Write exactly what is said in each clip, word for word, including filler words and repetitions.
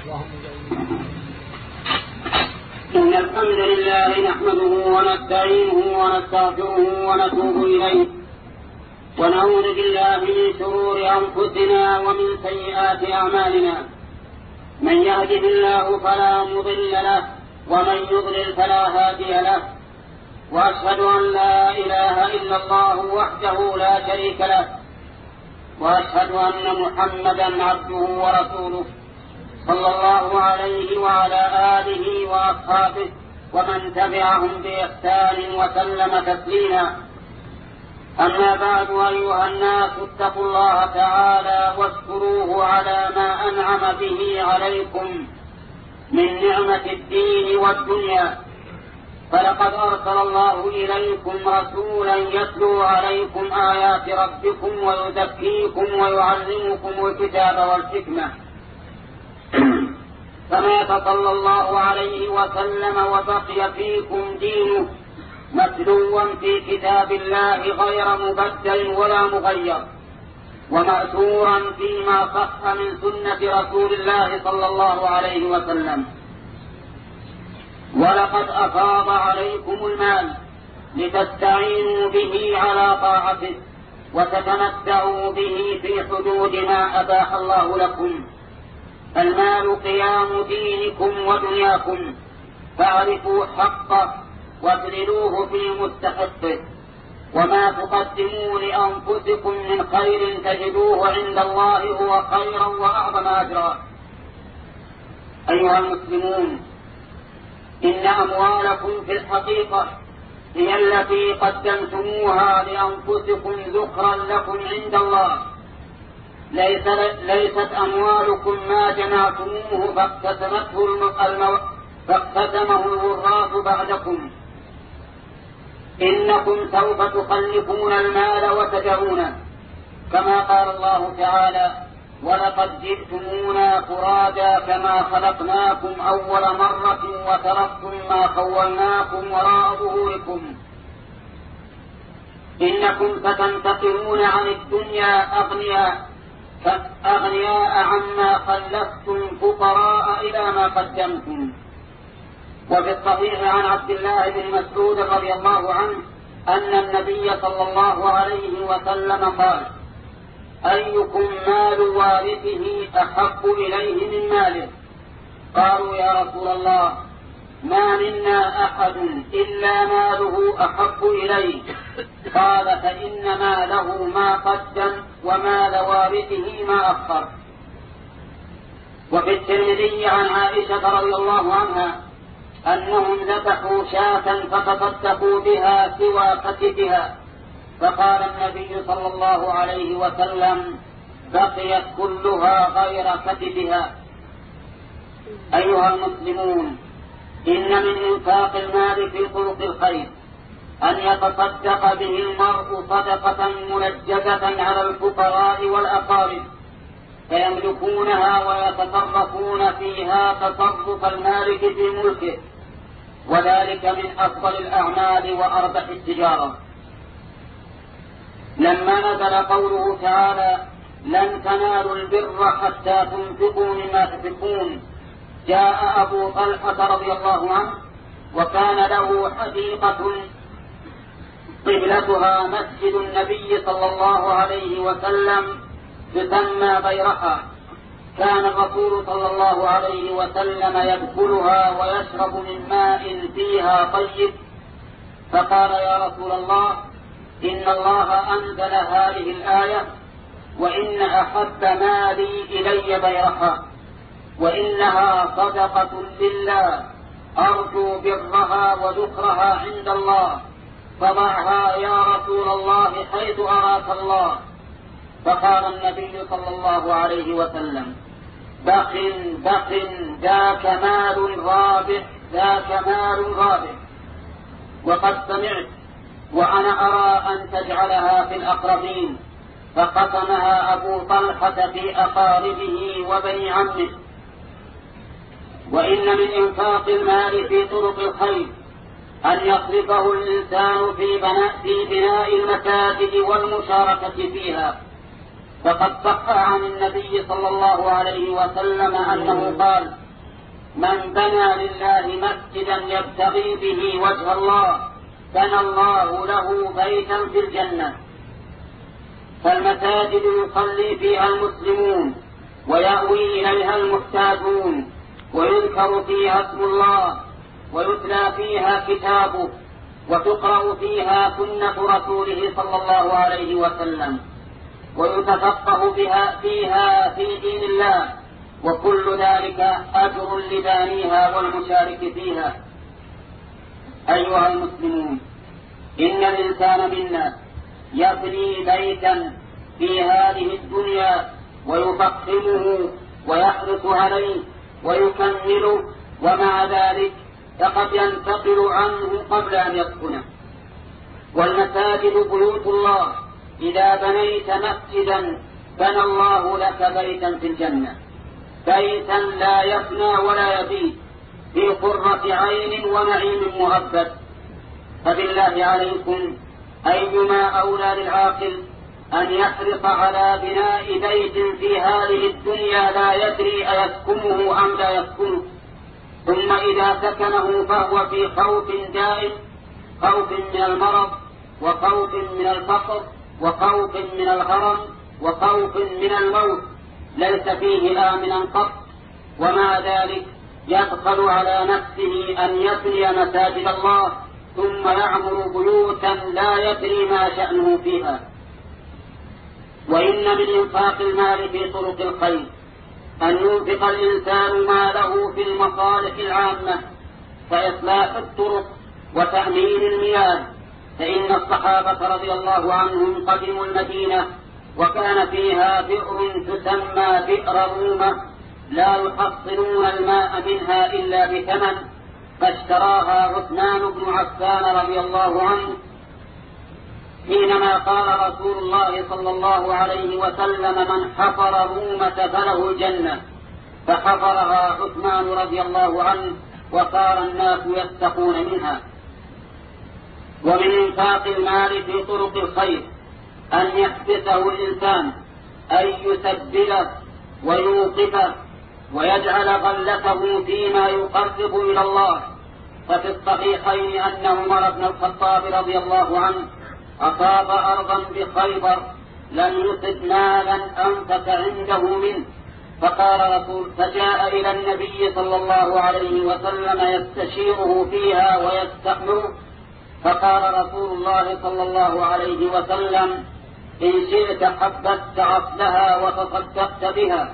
إن الحمد لله نحمده ونستعينه ونستغفره ونتوب إليه ونعوذ بالله من شرور أنفسنا ومن سيئات أعمالنا. من يهده الله فلا مضل له ومن يضلل فلا هادي له، وأشهد أن لا إله إلا الله وحده لا شريك له، وأشهد أن محمدا عبده ورسوله صلى الله عليه وعلى آله وأصحابه ومن تبعهم بإحسان وسلم تسليما. أما بعد، أيها الناس اتقوا الله تعالى واشكروه على ما أنعم به عليكم من نعمة الدين والدنيا، فلقد أرسل الله إليكم رسولا يتلو عليكم آيات ربكم ويزكيكم ويعلمكم الكتاب والحكمة، فمات صلى الله عليه وسلم وبقي فيكم دينه متلوا في كتاب الله غير مبدل ولا مغير، ومأثورا فيما صح من سنة رسول الله صلى الله عليه وسلم. ولقد أفاض عليكم المال لتستعينوا به على طاعته وتتمتعوا به في حدود ما أباح الله لكم. المال قيام دينكم ودنياكم، فاعرفوا حقه وابذلوه في مستحقه، وما تقدموا لأنفسكم من خير تجدوه عند الله هو خيرا وأعظم أجرا. أيها المسلمون، إن أموالكم في الحقيقة هي التي قدمتموها لأنفسكم ذخرا لكم عند الله، ليس ليست أموالكم ما جمعتموه فاقتسمته المو... فاقتسمه الوراث بعدكم. إنكم سوف تخلفون المال وتدعونه، كما قال الله تعالى: ولقد جئتمونا فرادا كما خلقناكم أول مرة وتركتم ما خولناكم وراء ظهوركم. إنكم ستنتقلون عن الدنيا أغنياء أغنياء عما خلفتم فقراء إلى ما قدمتم. وفي الصحيح عن عبد الله بن مسعود رضي الله عنه أن النبي صلى الله عليه وسلم قال: أيكم مال وارثه أحب إليه من ماله؟ قالوا: يا رسول الله، ما منا أحد إلا ماله أحب إليه. قال: فإن ماله ما قدم ومال وارثه ما أخر. وفي الترمذي عن عائشة رضي الله عنها أنهم ذبحوا شاة فتصدقوا بها سوى كتفها، فقال النبي صلى الله عليه وسلم: بقيت كلها غير كتفها. أيها المسلمون، إن من إنفاق المال في طرق الخير أن يتصدق به المرء صدقة منجزة على الفقراء والأقارب فيملكونها ويتصرفون فيها تصرف المالك في ملكه، وذلك من أفضل الأعمال وأربح التجارة. لما نزل قوله تعالى: لن تنالوا البر حتى تنفقوا مما تحبون، جاء أبو طلحة رضي الله عنه وكان له حديقة قبلتها مسجد النبي صلى الله عليه وسلم تسمى بيرحة. كان الرسول صلى الله عليه وسلم يدخلها ويشرب من ماء فيها طيب، فقال: يا رسول الله، إن الله أنزل هذه الآية: وإن أحب مالي إلي بيرحة، وإنها صدقة لله أرجو برها وذكرها عند الله، فضعها يا رسول الله حيث أراك الله. فقال النبي صلى الله عليه وسلم: بخ بخ ذاك مال رابح ذاك مال رابح. وقد سمعت وأنا أرى أن تجعلها في الأقربين، فقسمها أبو طلحة في أقاربه وبني عمه. وإن من إنفاق المال في طرق الخير أن يصرفه الإنسان في بناء, في بناء المساجد والمشاركة فيها، فقد صح عن النبي صلى الله عليه وسلم أنه قال: من بنى لله مسجدا يبتغي به وجه الله بنى الله له بيتا في الجنة. فالمساجد يصلي فيها المسلمون ويأوي إليها المحتاجون ويذكر فيها اسم الله ويتلى فيها كتابه وتقرأ فيها سنة رسوله صلى الله عليه وسلم ويتفقه بها فيها في دين الله، وكل ذلك أجر لبانيها والمشارك فيها. أيها المسلمون، إن الإنسان منا يبني بيتا في هذه الدنيا ويفخمه ويحرص عليه ويكمله، ومع ذلك فقد ينتقل عنه قبل أن يسكنه. والمساجد بيوت الله، إذا بنيت مسجدا بنى الله لك بيتا في الجنة، بيتا لا يفنى ولا يبيد، في قرة عين ونعيم مؤبد. فبالله عليكم أيما أولى للعاقل أن يحرص على بناء بيت في هذه الدنيا لا يدري أيسكنه أم لا يسكنه، ثم إذا سكنه فهو في خوف دائم، خوف من المرض وخوف من الفقر وخوف من الغرم وخوف من الموت، ليس فيه آمنا قط. ومع ذلك يبخل على نفسه أن يبني مساجد الله ثم يعمر بيوتا لا يدري ما شأنه فيها. وإن من إنفاق المال في طرق الخير أن ينفق الإنسان ماله في المصالح العامة كإصلاح الطرق وتأمين المياه، فإن الصحابة رضي الله عنهم قدموا المدينة وكان فيها بئر تسمى بئر رومة لا يحصلون الماء منها إلا بثمن، فاشتراها عثمان بن عفان رضي الله عنه حينما قال رسول الله صلى الله عليه وسلم: من حفر رومة فله الجنة، فحفرها عثمان رضي الله عنه وصار الناس يستقون منها. ومن إنفاق المال في طرق الخير أن يحبسه الإنسان، أن يسبله ويوقفه ويجعل غلته فيما يقرب إلى الله. ففي الصحيحين أن عمر بن الخطاب رضي الله عنه أصاب أرضا بخيبر لم يصب مالا أنفق عنده منه، فقال رسول فجاء إلى النبي صلى الله عليه وسلم يستشيره فيها ويستأمره، فقال رسول الله صلى الله عليه وسلم: إن شئت حبست أصلها وتصدقت بها.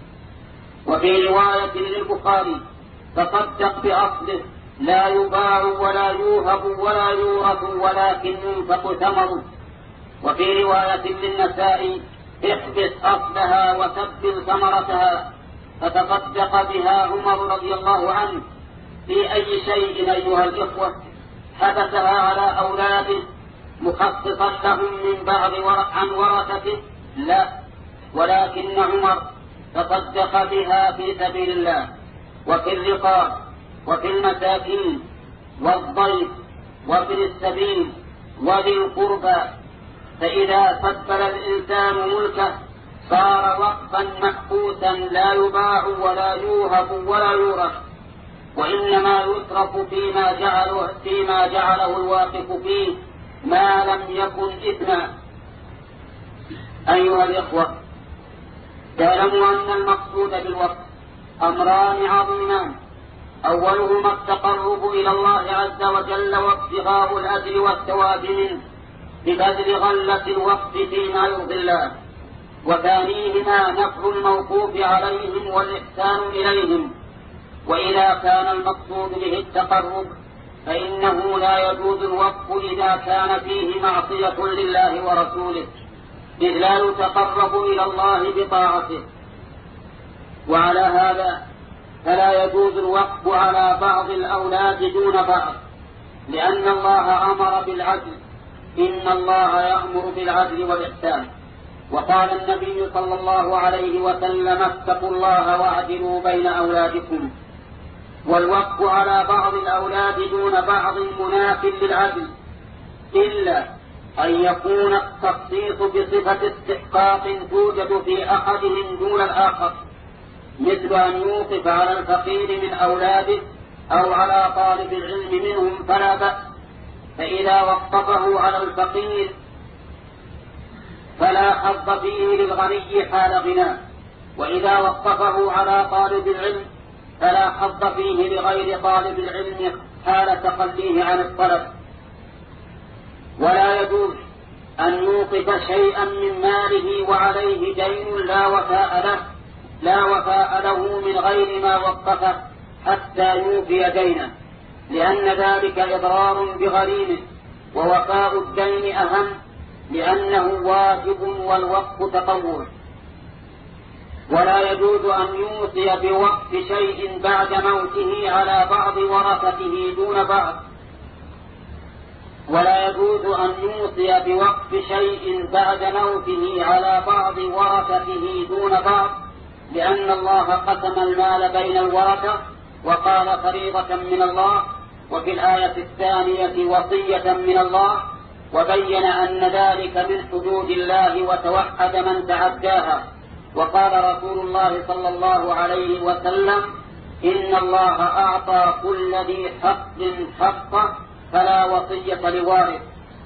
وفي رواية للبخاري: تصدق بأصله لا يباع ولا يوهب ولا يورث ولكن ينفق ثمره. وفي رواية للنسائي: احبس أصلها وسبل ثمرتها. فتصدق بها عمر رضي الله عنه. في أي شيء أيها الإخوة حبسها على أولاده مخصصا لهم من بعض عن ورثته؟ لا، ولكن عمر تصدق بها في سبيل الله وفي الرقاب وفي المساكين والضيف وفي السبيل وذي القربى. فإذا سبل الإنسان ملكه صار وقفا محبوسا لا يباع ولا يوهب ولا يورث، وإنما يصرف فيما جعله, فيما جعله الواقف فيه ما لم يكن إثما. أيها الإخوة، تعلموا أن المقصود بالوقف أمران عظيمان: أولهما التقرب إلى الله عز وجل وابتغاء الأجر والثواب منه ببذل غلة الوقف فيما يرضي الله، وثانيهما نفع الموقوف عليهم والإحسان إليهم. وإذا كان المقصود به التقرب فإنه لا يجوز الوقف إذا كان فيه معصية لله ورسوله، إذ لا يتقرب إلى الله بطاعته. وعلى هذا فلا يجوز الوقف على بعض الأولاد دون بعض، لأن الله أمر بالعدل: إن الله يأمر بالعدل والإحسان. وقال النبي صلى الله عليه وسلم: اتقوا الله واعدلوا بين أولادكم. والوقف على بعض الأولاد دون بعض مناف للعدل، إلا أن يكون التخصيص بصفة استحقاق توجد في أحدهم دون الآخر، مثل أن يوقف على الفقير من أولاده أو على طالب العلم منهم فلا بأس، فإذا وقفه على الفقير فلا حظ فيه للغني حال غناه، وإذا وقفه على طالب العلم فلا حظ فيه لغير طالب العلم حال تخليه عن الطلب. ولا يجوز أن يوقف شيئا من ماله وعليه دين لا وفاء له لا وفاء له من غير ما وقفه حتى يوفي دينه، لأن ذلك إضرار بغريمه، ووفاء الدين أهم لأنه واجب والوقف تطوع. ولا يجوز أن يوصي بوقف شيء بعد موته على بعض ورثته دون بعض ولا يجوز أن يوصي بوقف شيء بعد موته على بعض ورثته دون بعض، لأن الله قسم المال بين الورثة وقال فريضة من الله، وفي الآية الثانية وصية من الله، وبين أن ذلك من حدود الله وتوحد من تعداها. وقال رسول الله صلى الله عليه وسلم: إن الله أعطى كل ذي حق حقه فلا وصية لوارث.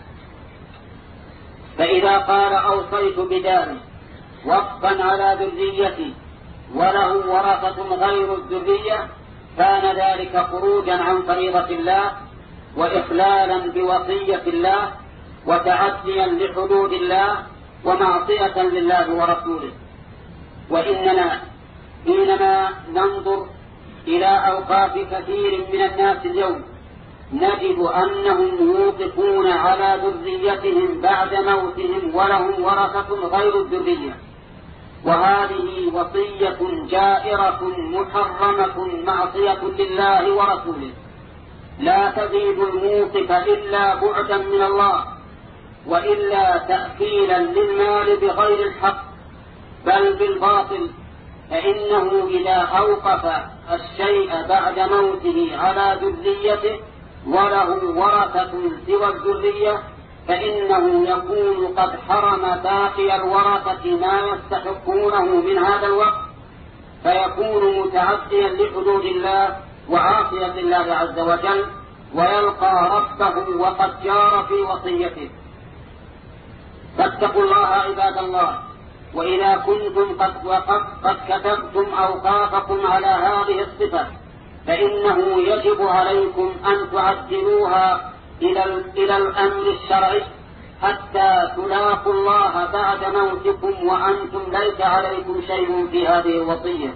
فإذا قال أوصيت بدار وقفا على ذريتي وله ورثة غير الذرية كان ذلك خروجا عن فريضة الله وإخلالا بوصية الله وتعديا لحدود الله ومعصية لله ورسوله. وإننا حينما ننظر إلى أوقاف كثير من الناس اليوم نجد أنهم يوقفون على ذريتهم بعد موتهم ولهم ورثة غير الذرية، وهذه وصية جائرة محرمة معصية لله ورسوله، لا تزيد الموقف إلا بعدا من الله وإلا تأكيلا للمال بغير الحق بل بالباطل، فإنه إذا أوقف الشيء بعد موته على ذريته وله ورثة سوى الذرية فإنه يكون قد حرم باقي الورثة ما يستحقونه من هذا الوقت، فيكون متعديا لحدود الله وعاصيا لله عز وجل، ويلقى ربه وقد جار في وصيته. فاتقوا الله عباد الله، وإذا كنتم قد, وقد قد كتبتم أوقافكم على هذه الصفة فإنه يجب عليكم أن تعدلوها إلى, إلى الأمر الشرعي حتى تلاقوا الله بعد موتكم وأنتم ليس عليكم شيء في هذه الوصية.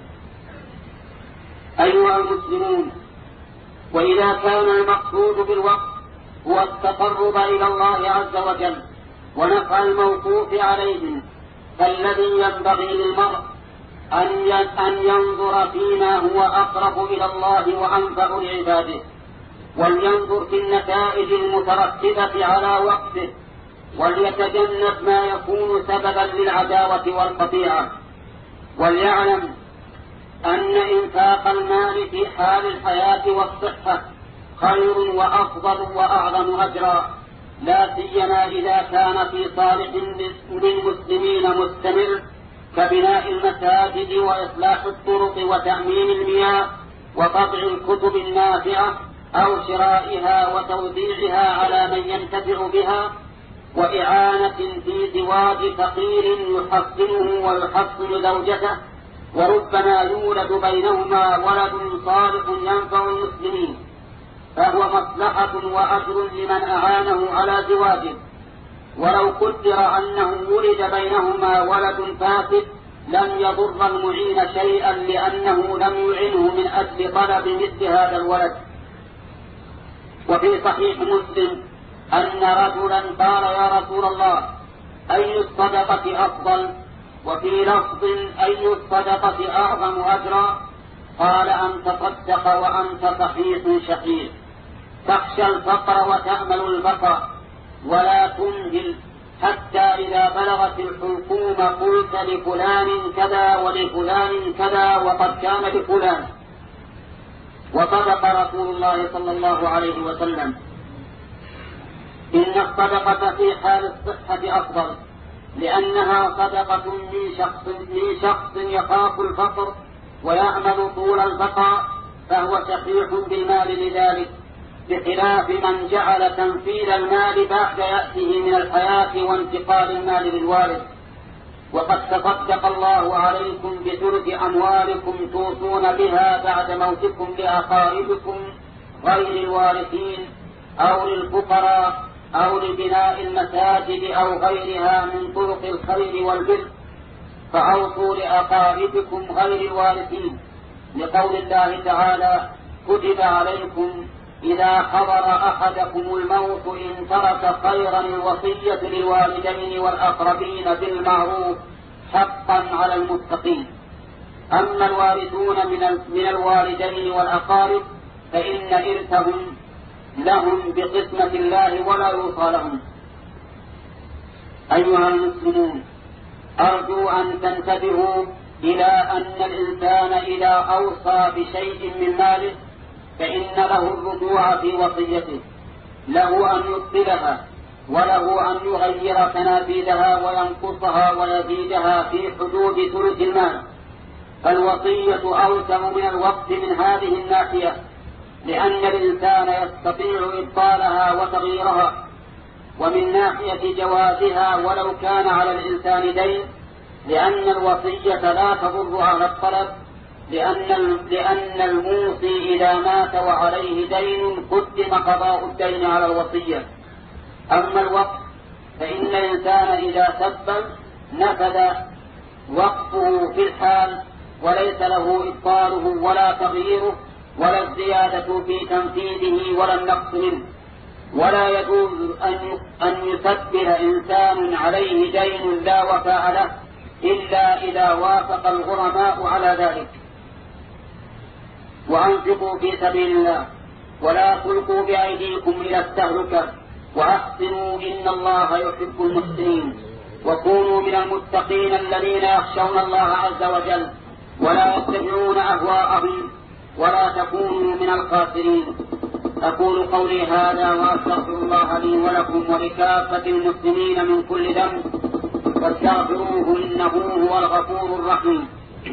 أيها المسلمون، وإذا كان المقصود بالوقف هو التقرب إلى الله عز وجل ونفع الموقوف عليهم، فالذي ينبغي للمرء أن ينظر فيما هو أقرب إلى الله وأنفع لعباده، ولينظر في النتائج المترتبة على وقفه، وليتجنب ما يكون سببا للعداوة والقطيعة، وليعلم أن إنفاق المال في حال الحياة والصحة خير وأفضل وأعظم أجرا، لا سيما إذا كان في صالح للمسلمين مستمر كبناء المساجد وإصلاح الطرق وتأمين المياه وطبع الكتب النافعة أو شرائها وتوزيعها على من ينتفع بها، وإعانة في زواج فقير يحصنه ويحصن زوجته، وربما يولد بينهما ولد صالح ينفع المسلمين، فهو مصلحة وأجر لمن أعانه على زواجه. ولو قدر أنه ولد بينهما ولد فاسد لم يضر المعين شيئا لأنه لم يعنه من أجل طلب مثل هذا الولد. وفي صحيح مسلم أن رجلا قال: يا رسول الله، أي الصدقة أفضل؟ وفي لفظ: أي الصدقة أعظم أجرا؟ قال: أن تصدق وأنت صحيح شقيق، تخشى الفقر وتأمل البقر، ولا تمهل حتى إذا بلغت الحلقوم قلت لفلان كذا ولفلان كذا وقد كان لفلان. وصدق رسول الله صلى الله عليه وسلم. إن الصدقة في حال الصحة أفضل، لأنها صدقة من شخص, من شخص يخاف الفقر ويعمل طول البقاء، فهو شحيح بالمال لذلك، بخلاف من جعل تنفيذ المال بعد يأته من الحياة وانتقال المال للوارث. وقد تصدق الله عليكم بثلث أموالكم توصون بها بعد موتكم لأقاربكم غير الوارثين أو للفقراء أو لبناء المساجد أو غيرها من طرق الخير والبر، فأوصوا لأقاربكم غير الوارثين، لقول الله تعالى: كتب عليكم إذا حضر أحدكم الموت إن ترك خيرا الوصية للوالدين والأقربين بالمعروف حقا على المتقين. أما الوارثون من الوالدين والأقارب فإن إرثهم لهم بقسمة الله ولا يوصى لهم. أيها المسلمون، أرجو أن تنتبهوا إلى أن الإنسان إذا أوصى بشيء من ماله فإن له الرجوع في وصيته، له أن يبطلها وله أن يغير تنافيذها وينقصها ويزيدها في حدود ثلث المال. فالوصية أوسع من الوقت من هذه الناحية، لأن الإنسان يستطيع إبطالها وتغييرها، ومن ناحية جوازها ولو كان على الإنسان دين، لأن الوصية لا تضر على الطلب، لأن لأن الموصي إذا مات وعليه دين قدم قضاء الدين على الوصية. أما الوقف فإن الإنسان إذا سبب نفذ وقفه في الحال، وليس له إبطاله ولا تغييره ولا الزيادة في تنفيذه ولا النقص منه. ولا يجوز أن يسبب إنسان عليه دين لا وفاء له إلا إذا وافق الغرماء على ذلك. وأنفقوا في سبيل الله ولا تلقوا بأيديكم إلى التهلكة وأحسنوا إن الله يحب المحسنين. وكونوا من المتقين الذين يخشون الله عز وجل ولا يتبعون أهواءهم ولا تكونوا من الخاسرين. أقول قولي هذا وأستغفر الله لي ولكم ولكافة المسلمين من كل ذنب فاستغفروه إنه هو الغفور الرحيم.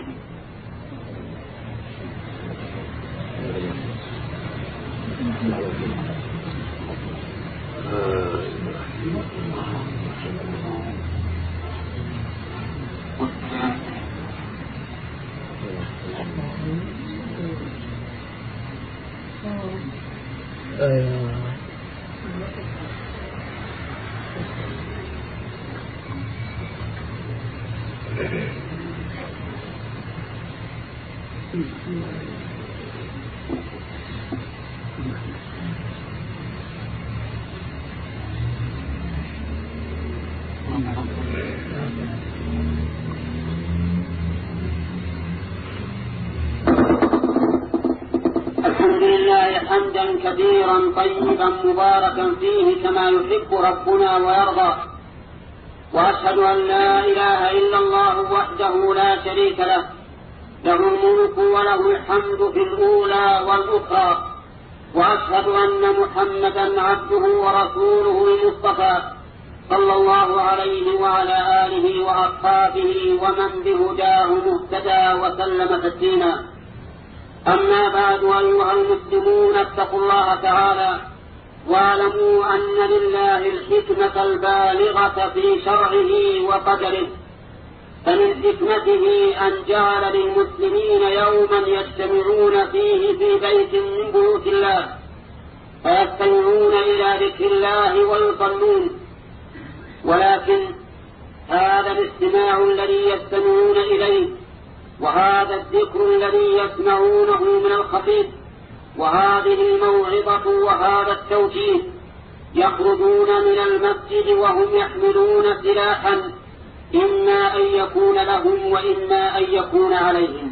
الحمد لله حمدا كثيرا طيبا مباركا فيه كما يحب ربنا ويرضى، وأشهد أن لا إله إلا الله وحده لا شريك له، له الملك وله الحمد في الأولى والأخرى، وأشهد أن محمدا عبده ورسوله المصطفى صلى الله عليه وعلى آله وأصحابه ومن بهداه مهتدى وسلم تسليما. أما بعد، أيها المسلمون، اتقوا الله تعالى واعلموا أن لله الحكمة البالغة في شرعه وقدره. فمن حكمته أن جعل للمسلمين يوما يجتمعون فيه في بيت من بيوت الله فيستمعون إلى ذكر الله ويصلون. ولكن هذا الاستماع الذي يستمعون إليه وهذا الذكر الذي يسمعونه من الخطيب وهذه الموعظة وهذا التوجيه يخرجون من المسجد وهم يحملون سلاحا، إما أن يكون لهم وإما أن يكون عليهم،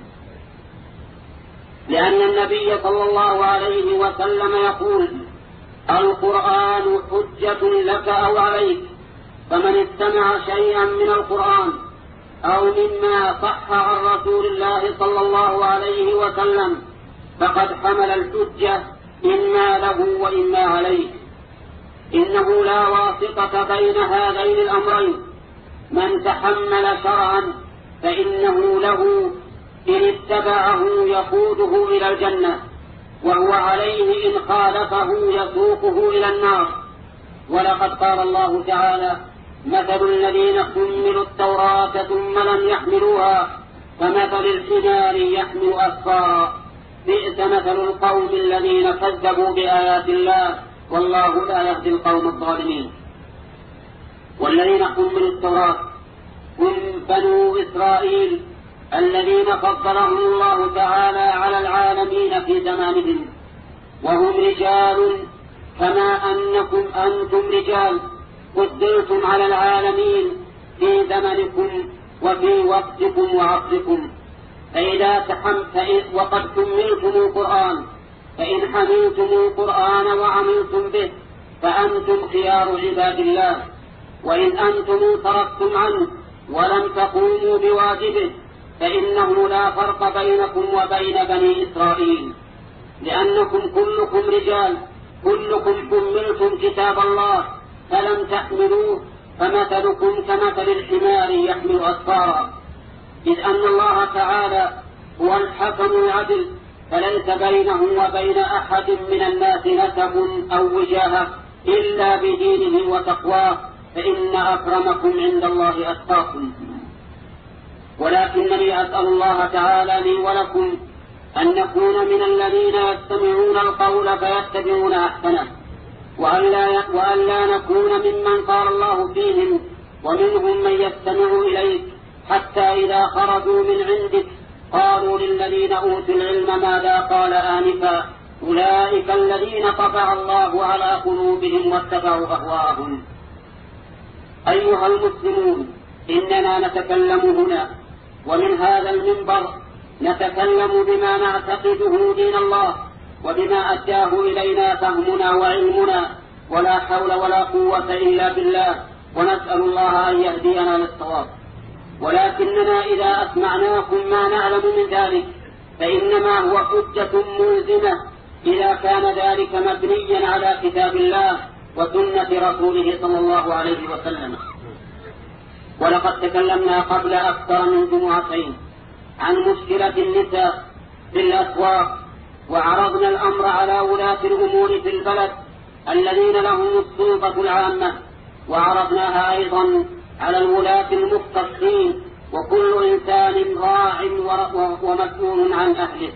لأن النبي صلى الله عليه وسلم يقول: القرآن حجة لك أو عليك، فمن استمع شيئا من القرآن أو مما صح عن رسول الله صلى الله عليه وسلم فقد حمل الحجة إما له وإما عليه. إنه لا واسطة بين هذين الأمرين. من تحمل شرعا فإنه له إن اتبعه يقوده إلى الجنة، وهو عليه إن خالفه يسوقه إلى النار. ولقد قال الله تعالى: مثل الذين حملوا التوراة ثم لم يحملوها كمثل الحمار يحمل أسفارا، بئس مثل القوم الذين كذبوا بآيات الله، والله لا يهدي القوم الظالمين. والذين حملوا التوراة هم بنو إسرائيل الذين فضلهم الله تعالى على العالمين في زمانهم، وهم رجال كما أنكم أنتم رجال فضلتم على العالمين في زمنكم وفي وقتكم وعصركم. فإذا تحم فإن وقد حملتم القرآن فإن حملتم القرآن وعملتم به فأنتم خيار عباد الله، وإن أنتم انصرفتم عنه ولم تقوموا بواجبه فإنه لا فرق بينكم وبين بني إسرائيل، لأنكم كلكم رجال، كلكم حملتم كتاب الله فلم تحملوه، فمثلكم كمثل الحمار يحمل أسفارا. إذ أن الله تعالى هو الحكم العدل، فليس بينه وبين أحد من الناس نسب أو وجاهة إلا بدينه وتقواه، فإن أكرمكم عند الله أتقاكم. ولكنني أسأل الله تعالى لي ولكم أن نكون من الذين يستمعون القول فيتبعون أحسنه، وأن لا نكون ممن قال الله فيهم: ومنهم من يستمع إليك حتى إذا خرجوا من عندك قالوا للذين أوتوا العلم ماذا قال آنفا أولئك الذين طبع الله على قلوبهم واتبعوا أهواءهم. أيها المسلمون، إننا نتكلم هنا ومن هذا المنبر نتكلم بما نعتقده دين الله وبما أداه إلينا فهمنا وعلمنا، ولا حول ولا قوة إلا بالله، ونسأل الله أن يهدينا للصواب. ولكننا إذا أسمعناكم ما نعلم من ذلك فإنما هو حجة ملزمة إذا كان ذلك مبنيا على كتاب الله وسنة رسوله صلى الله عليه وسلم. ولقد تكلمنا قبل أكثر من جمعتين عن مشكلة النساء في الأسواق، وعرضنا الأمر على ولاة الأمور في البلد الذين لهم السلطة العامة، وعرضناها أيضا على الولاة المختصين، وكل إنسان راع ومسؤول عن أهله.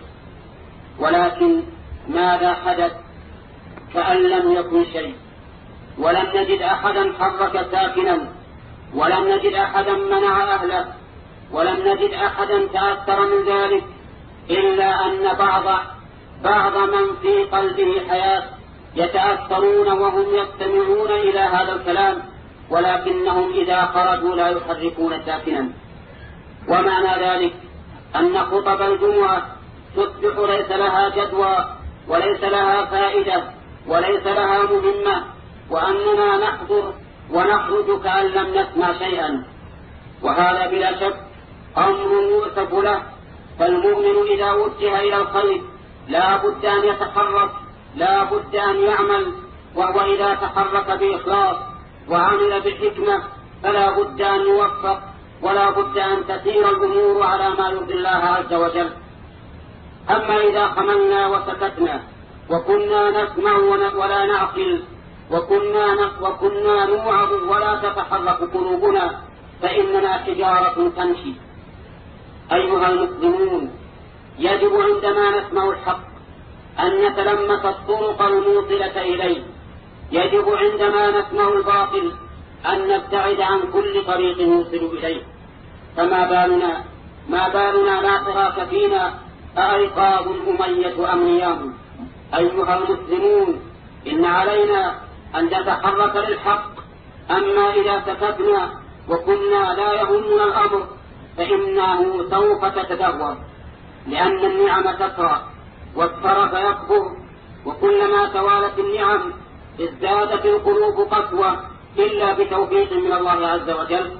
ولكن ماذا حدث؟ كأن لم يكن شيء، ولم نجد أحدا حرك ساكنا، ولم نجد أحدا منع أهله، ولم نجد أحدا تأثر من ذلك، إلا أن بعض بعض من في قلبه حياة يتأثرون وهم يستمعون إلى هذا الكلام، ولكنهم إذا خرجوا لا يحركون ساكنا. ومعنى ذلك أن خطب الجمعة تصبح ليس لها جدوى وليس لها فائدة وليس لها مهمة، وأننا نحضر ونخرج كأن لم نسمع شيئا، وهذا بلا شك أمر يؤسف له. فالمؤمن إذا وجه إلى الخير لا بد أن يتحرك، لا بد أن يعمل، وهو إذا تحرك بإخلاص وعمل بحكمة فلا بد أن يوفق، ولا بد أن تسير الأمور على ما يرضي الله عز وجل. أما إذا خملنا وسكتنا وكنا نسمع ولا نعقل وكنا وكنا نوعظ ولا تتحرك قلوبنا فإننا حجارة تمشي. أيها المسلمون، يجب عندما نسمع الحق أن نتلمس الطرق الموصلة إليه، يجب عندما نسمع الباطل أن نبتعد عن كل طريق يوصل إليه. فما بالنا ما بالنا لا تراك فينا أأيقاظ أمية أم نيام؟ أيها المسلمون، إن علينا أن نتحرك للحق. أما إذا سكتنا وكنا لا يهمنا الأمر فإنه سوف تتدهور، لأن النعم تسرى والترف يكبر، وكلما توالت النعم ازدادت القلوب قسوة إلا بتوفيق من الله عز وجل.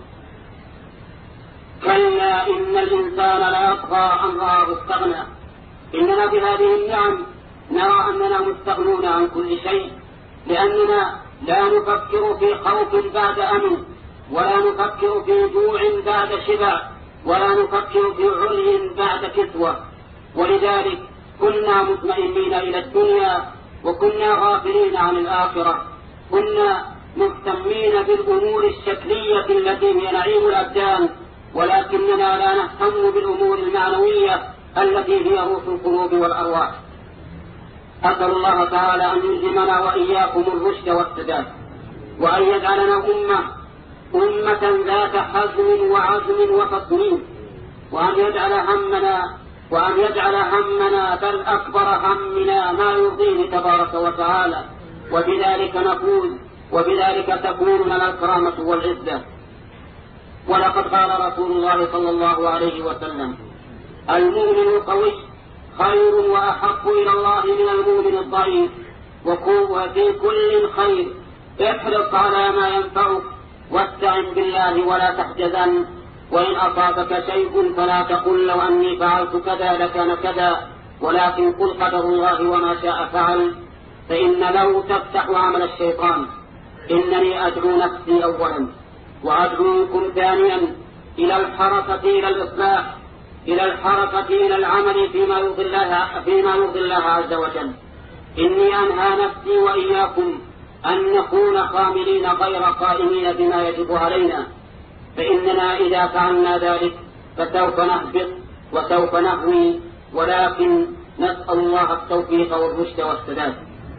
كلا إن الإنسان لا يطغى أن رآه استغنى. إننا بهذه النعم نرى أننا مستغنون عن كل شيء، لأننا لا نفكر في خوف بعد أمن، ولا نفكر في جوع بعد شبع، ولا نفكر في عري بعد كسوة. ولذلك كنا مطمئنين إلى الدنيا، وكنا غافلين عن الآخرة، كنا مهتمين بالأمور الشكلية التي هي نعيم الأبدان، ولكننا لا نهتم بالأمور المعنوية التي هي روح القلوب والأرواح. أسأل الله تعالى أن يلزمنا وإياكم الرشد والسداد، وأن يجعلنا أمة أمة ذات حزم وعزم وتصميم، وأن يجعل همنا وأن يجعل همنا بل أكبر همنا ما يرضيه تبارك وتعالى، وبذلك نفوز، وبذلك تكون لنا الكرامة والعزة. ولقد قال رسول الله صلى الله عليه وسلم: المؤمن القوي خير وأحب إلى الله من المؤمن الضعيف، وفي كل خير احرص على ما ينفعك، واستعن بالله ولا تحجزن، وإن أصابك شيء فلا تقل لو أني فعلت كذا لكان كذا، ولكن قل قدر الله وما شاء فعل، فإن لو تفتح عمل الشيطان. إنني أدعو نفسي أولا، وأدعوكم ثانيا إلى الحركة إلى الإصلاح، إلى الحركة إلى العمل فيما يرضي الله, فيما يرضي الله عز وجل. إني أنهى نفسي وإياكم أن نكون خاملين غير قائمين بما يجب علينا، فإننا إذا فعلنا ذلك فسوف نهبط وسوف نهوي، ولكن نسأل الله التوفيق والرشد والسداد.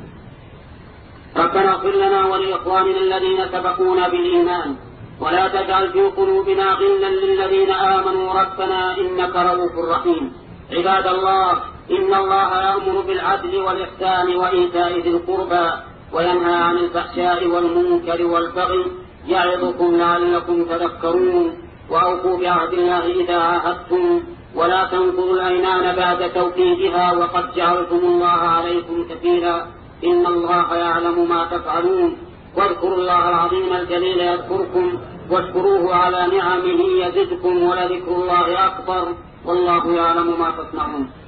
ربنا اغفر لنا ولإخواننا الذين سبقونا بالإيمان، ولا تجعل في قلوبنا غلا للذين آمنوا ربنا إنك رؤوف رحيم. عباد الله، إن الله يأمر بالعدل والإحسان وإيتاء ذي القربى، وينهى عن الفحشاء والمنكر والبغي، يعظكم لعلكم تذكرون. وأوفوا بعهد الله إذا عاهدتم، ولا تنقضوا الأيمان بعد توكيدها، وقد جعلتم الله عليكم كفيلا، إن الله يعلم ما تفعلون. واذكروا الله العظيم الجليل يذكركم، واشكروه على نعمه يزدكم، ولذكر الله أكبر، والله يعلم ما تصنعون.